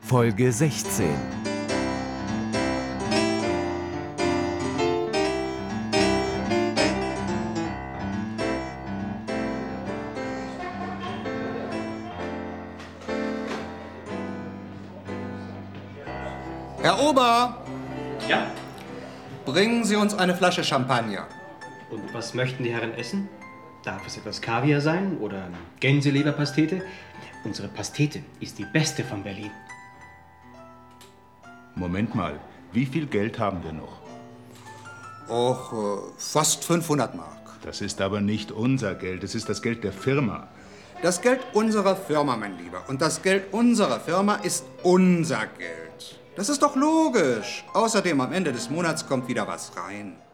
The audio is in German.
Folge 16. Herr Ober, Ja. bringen Sie uns eine Flasche Champagner. Und was möchten die Herren essen? Darf es etwas Kaviar sein oder Gänseleberpastete? Unsere Pastete ist die beste von Berlin. Moment mal, wie viel Geld haben wir noch? Fast 500 Mark. Das ist aber nicht unser Geld, es ist das Geld der Firma. Das Geld unserer Firma, mein Lieber. Und das Geld unserer Firma ist unser Geld. Das ist doch logisch. Außerdem, am Ende des Monats kommt wieder was rein.